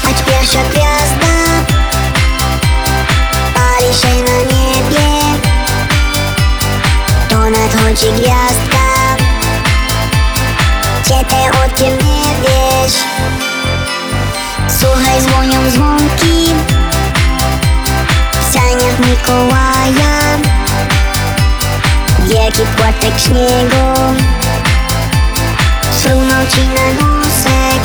Popatrz, pierwsza gwiazda pali się na niebie. To nadchodzi gwiazdka, gdzie ty o tym nie wiesz. Słuchaj, dzwonią dzwonki w saniach Mikołaja. Wielki płatek śniegu zsunął ci na nosek.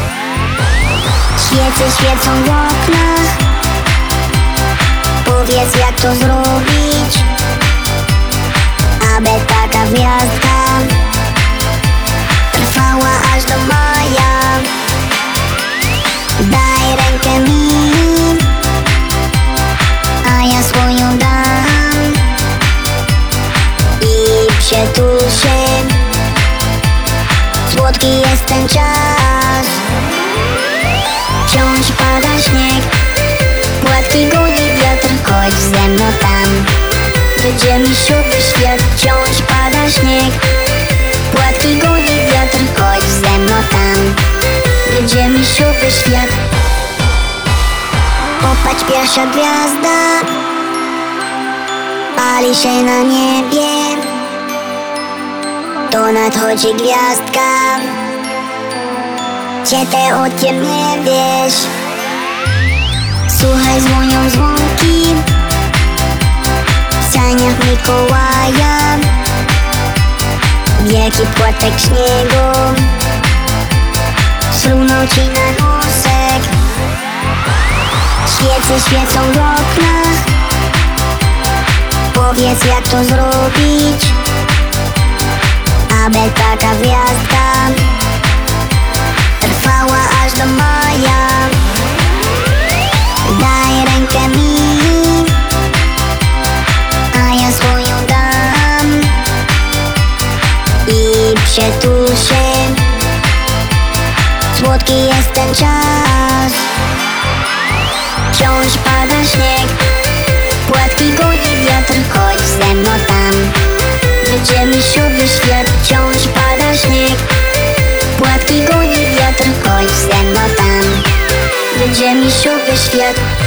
Świece świecą w oknach. Powiedz, jak to zrobić, aby taka gwiazdka trwała aż do maja. Daj rękę mi, a ja swoją dam i przytul się. Słodki jest ten czas. Wciąż pada śnieg, płatki goni wiatr, chodź ze mną tam, gdzie misiowy świat. Wciąż pada śnieg, płatki goni wiatr, chodź ze mną tam, gdzie misiowy świat. Popatrz, pierwsza gwiazda pali się na niebie. To nadchodzi gwiazdka, gdzie ty o tym nie wiesz. Słuchaj, dzwonią dzwonki w saniach Mikołaja. Wielki płatek śniegu zsunął ci na nosek. Świece świecą w oknach. Powiedz, jak to zrobić, aby taka gwiazdka trwała aż do maja. Daj rękę mi, a ja swoją dam i przytul się. Słodki jest ten czas. Wciąż pada śnieg, płatki goni wiatr, chodź ze mną tam, gdzie misiowy świat. Wciąż pada śnieg, płatki goni wiatr, chodź ze mną tam, gdzie misiowy świat.